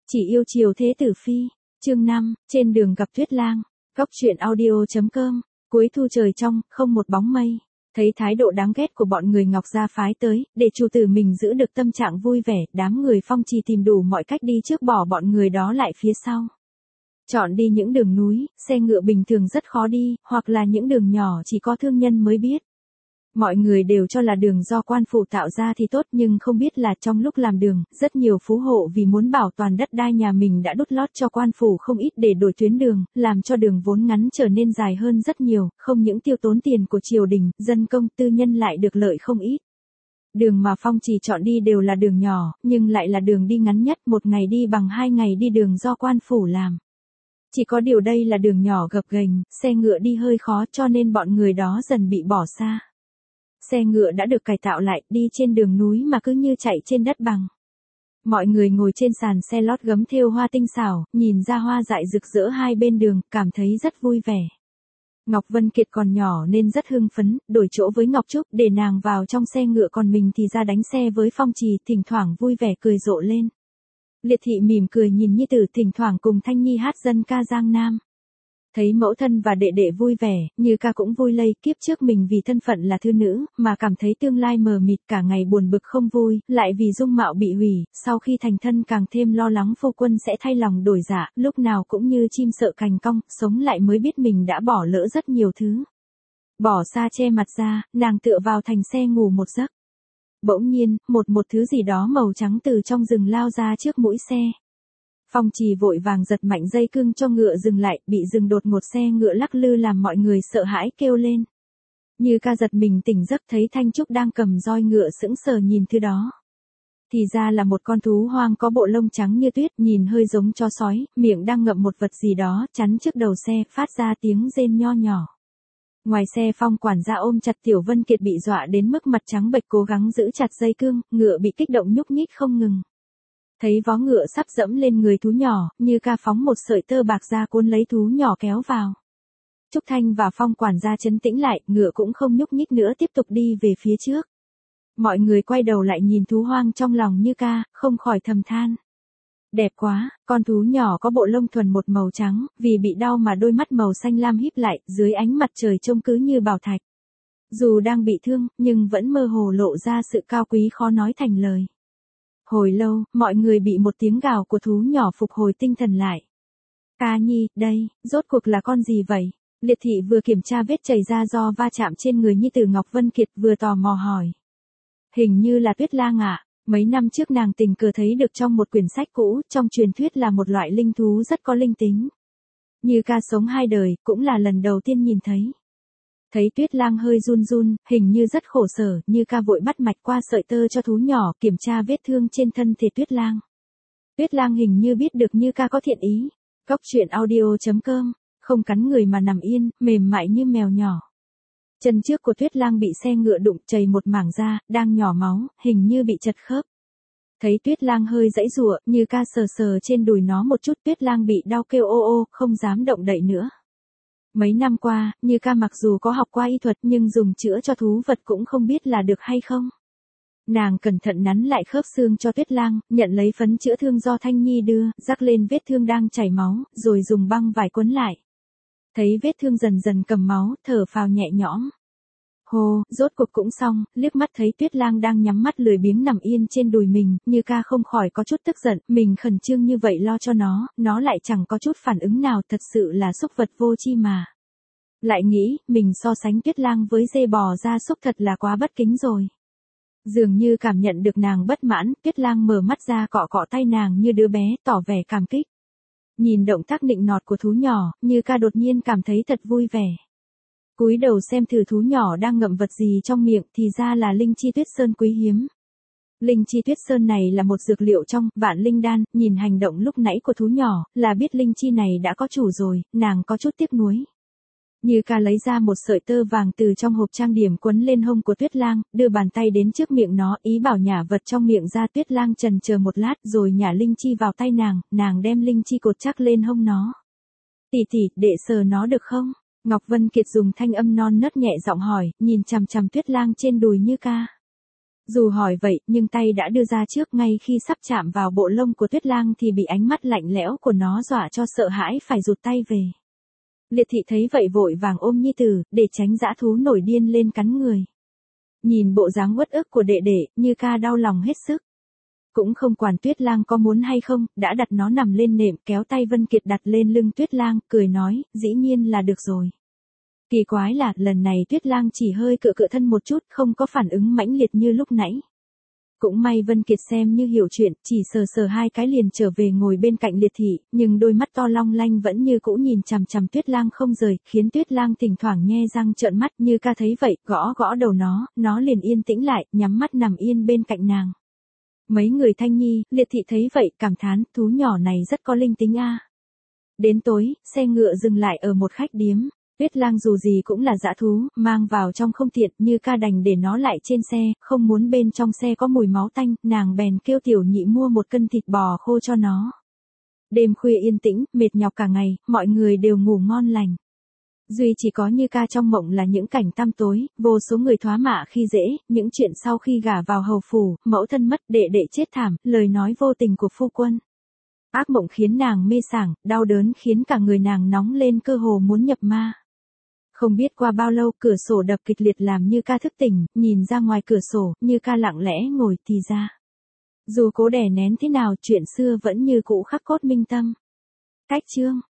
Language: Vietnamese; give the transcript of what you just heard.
Chỉ yêu chiều thế tử phi. Chương 5, trên đường gặp Tuyết Lang. Góc truyện audio.com. Cuối thu trời trong, không một bóng mây. Thấy thái độ đáng ghét của bọn người Ngọc gia phái tới, để chủ tử mình giữ được tâm trạng vui vẻ, đám người Phong Trì tìm đủ mọi cách đi trước bỏ bọn người đó lại phía sau. Chọn đi những đường núi, xe ngựa bình thường rất khó đi, hoặc là những đường nhỏ chỉ có thương nhân mới biết. Mọi người đều cho là đường do quan phủ tạo ra thì tốt, nhưng không biết là trong lúc làm đường, rất nhiều phú hộ vì muốn bảo toàn đất đai nhà mình đã đút lót cho quan phủ không ít để đổi tuyến đường, làm cho đường vốn ngắn trở nên dài hơn rất nhiều, không những tiêu tốn tiền của triều đình, dân công tư nhân lại được lợi không ít. Đường mà Phong Trì chọn đi đều là đường nhỏ, nhưng lại là đường đi ngắn nhất, một ngày đi bằng 2 ngày đi đường do quan phủ làm. Chỉ có điều đây là đường nhỏ gập ghềnh, xe ngựa đi hơi khó cho nên bọn người đó dần bị bỏ xa. Xe ngựa đã được cải tạo lại, đi trên đường núi mà cứ như chạy trên đất bằng. Mọi người ngồi trên sàn xe lót gấm thêu hoa tinh xảo, nhìn ra hoa dại rực rỡ hai bên đường, cảm thấy rất vui vẻ. Ngọc Vân Kiệt còn nhỏ nên rất hưng phấn, đổi chỗ với Ngọc Trúc để nàng vào trong xe ngựa, còn mình thì ra đánh xe với Phong Trì, thỉnh thoảng vui vẻ cười rộ lên. Liệt Thị mỉm cười nhìn nhi tử, thỉnh thoảng cùng Thanh Nhi hát dân ca Giang Nam. Thấy mẫu thân và đệ đệ vui vẻ, Như Ca cũng vui lây, kiếp trước mình vì thân phận là thư nữ, mà cảm thấy tương lai mờ mịt, cả ngày buồn bực không vui, lại vì dung mạo bị hủy, sau khi thành thân càng thêm lo lắng phu quân sẽ thay lòng đổi dạ, lúc nào cũng như chim sợ cành cong, sống lại mới biết mình đã bỏ lỡ rất nhiều thứ. Bỏ xa che mặt ra, nàng tựa vào thành xe ngủ một giấc. Bỗng nhiên, một thứ gì đó màu trắng từ trong rừng lao ra trước mũi xe. Phong Trì vội vàng giật mạnh dây cương cho ngựa dừng lại, bị dừng đột ngột, xe ngựa lắc lư làm mọi người sợ hãi kêu lên. Như Ca giật mình tỉnh giấc thấy Thanh Trúc đang cầm roi ngựa sững sờ nhìn thứ đó. Thì ra là một con thú hoang có bộ lông trắng như tuyết, nhìn hơi giống chó sói, miệng đang ngậm một vật gì đó, chắn trước đầu xe, phát ra tiếng rên nho nhỏ. Ngoài xe Phong quản gia ôm chặt Tiểu Vân Kiệt bị dọa đến mức mặt trắng bệch, cố gắng giữ chặt dây cương, ngựa bị kích động nhúc nhích không ngừng. Thấy vó ngựa sắp dẫm lên người thú nhỏ, Như Ca phóng một sợi tơ bạc ra cuốn lấy thú nhỏ kéo vào. Trúc Thanh và Phong quản gia trấn tĩnh lại, ngựa cũng không nhúc nhích nữa, tiếp tục đi về phía trước. Mọi người quay đầu lại nhìn thú hoang trong lòng Như Ca, không khỏi thầm than. Đẹp quá, con thú nhỏ có bộ lông thuần một màu trắng, vì bị đau mà đôi mắt màu xanh lam híp lại, dưới ánh mặt trời trông cứ như bảo thạch. Dù đang bị thương, nhưng vẫn mơ hồ lộ ra sự cao quý khó nói thành lời. Hồi lâu, mọi người bị một tiếng gào của thú nhỏ phục hồi tinh thần lại. Ca Nhi, đây, rốt cuộc là con gì vậy? Liệt Thị vừa kiểm tra vết chảy ra do va chạm trên người nhi tử Ngọc Vân Kiệt, vừa tò mò hỏi. Hình như là Tuyết Lang ạ. Mấy năm trước nàng tình cờ thấy được trong một quyển sách cũ, trong truyền thuyết là một loại linh thú rất có linh tính. Như Ca sống 2 đời, cũng là lần đầu tiên nhìn thấy. Thấy Tuyết Lang hơi run run, hình như rất khổ sở, Như Ca vội bắt mạch qua sợi tơ cho thú nhỏ, kiểm tra vết thương trên thân thể Tuyết Lang. Tuyết Lang hình như biết được Như Ca có thiện ý. Góc truyện audio.com, không cắn người mà nằm yên, mềm mại như mèo nhỏ. Chân trước của Tuyết Lang bị xe ngựa đụng chảy một mảng da, đang nhỏ máu, hình như bị chật khớp. Thấy Tuyết Lang hơi giãy giụa, Như Ca sờ sờ trên đùi nó một chút, Tuyết Lang bị đau kêu ô ô, không dám động đậy nữa. Mấy năm qua, Như Ca mặc dù có học qua y thuật nhưng dùng chữa cho thú vật cũng không biết là được hay không. Nàng cẩn thận nắn lại khớp xương cho Tuyết Lang, nhận lấy phấn chữa thương do Thanh Nhi đưa, rắc lên vết thương đang chảy máu, rồi dùng băng vải quấn lại. Thấy vết thương dần dần cầm máu, thở phào nhẹ nhõm. Hô, rốt cuộc cũng xong, liếc mắt thấy Tuyết Lang đang nhắm mắt lười biếng nằm yên trên đùi mình, Như Ca không khỏi có chút tức giận, mình khẩn trương như vậy lo cho nó lại chẳng có chút phản ứng nào, thật sự là súc vật vô tri mà. Lại nghĩ, mình so sánh Tuyết Lang với dê bò gia súc thật là quá bất kính rồi. Dường như cảm nhận được nàng bất mãn, Tuyết Lang mở mắt ra cọ cọ tay nàng như đứa bé, tỏ vẻ cảm kích. Nhìn động tác nịnh nọt của thú nhỏ, Như Ca đột nhiên cảm thấy thật vui vẻ. Cúi đầu xem thử thú nhỏ đang ngậm vật gì trong miệng, thì ra là linh chi tuyết sơn quý hiếm. Linh chi tuyết sơn này là một dược liệu trong vạn linh đan, nhìn hành động lúc nãy của thú nhỏ, là biết linh chi này đã có chủ rồi, nàng có chút tiếc nuối. Như Ca lấy ra một sợi tơ vàng từ trong hộp trang điểm quấn lên hông của Tuyết Lang, đưa bàn tay đến trước miệng nó, ý bảo nhả vật trong miệng ra. Tuyết Lang chần chờ một lát rồi nhả linh chi vào tay nàng đem linh chi cột chắc lên hông nó. Tỷ tỷ, đệ sờ nó được không? Ngọc Vân Kiệt dùng thanh âm non nớt nhẹ giọng hỏi, nhìn chằm chằm Tuyết Lang trên đùi Như Ca. Dù hỏi vậy, nhưng tay đã đưa ra trước, ngay khi sắp chạm vào bộ lông của Tuyết Lang thì bị ánh mắt lạnh lẽo của nó dọa cho sợ hãi phải rụt tay về. Liệt thị thấy vậy vội vàng ôm nhi tử, để tránh dã thú nổi điên lên cắn người. Nhìn bộ dáng uất ức của đệ đệ, Như Ca đau lòng hết sức. Cũng không quản Tuyết Lang có muốn hay không, đã đặt nó nằm lên nệm, kéo tay Vân Kiệt đặt lên lưng Tuyết Lang, cười nói, dĩ nhiên là được rồi. Kỳ quái là, lần này Tuyết Lang chỉ hơi cựa cựa thân một chút, không có phản ứng mãnh liệt như lúc nãy. Cũng may Vân Kiệt xem như hiểu chuyện, chỉ sờ sờ hai cái liền trở về ngồi bên cạnh Liệt thị, nhưng đôi mắt to long lanh vẫn như cũ nhìn chằm chằm Tuyết Lang không rời, khiến Tuyết Lang thỉnh thoảng nhe răng trợn mắt. Như Ca thấy vậy, gõ gõ đầu nó liền yên tĩnh lại, nhắm mắt nằm yên bên cạnh nàng. Mấy người Thanh Nhi, Liệt thị thấy vậy, cảm thán, thú nhỏ này rất có linh tính a. Đến tối, xe ngựa dừng lại ở một khách điếm. Tuyết Lang dù gì cũng là dã thú, mang vào trong không tiện, Như Ca đành để nó lại trên xe, không muốn bên trong xe có mùi máu tanh, nàng bèn kêu tiểu nhị mua một cân thịt bò khô cho nó. Đêm khuya yên tĩnh, mệt nhọc cả ngày, mọi người đều ngủ ngon lành. Duy chỉ có Như Ca trong mộng là những cảnh tăm tối, vô số người thoá mạ khi dễ, những chuyện sau khi gả vào hầu phủ, mẫu thân mất, đệ đệ chết thảm, lời nói vô tình của phu quân. Ác mộng khiến nàng mê sảng, đau đớn khiến cả người nàng nóng lên, cơ hồ muốn nhập ma. Không biết qua bao lâu, cửa sổ đập kịch liệt làm Như Ca thức tỉnh, nhìn ra ngoài cửa sổ, Như Ca lặng lẽ ngồi thì ra. Dù cố đè nén thế nào, chuyện xưa vẫn như cũ khắc cốt minh tâm. Cách chương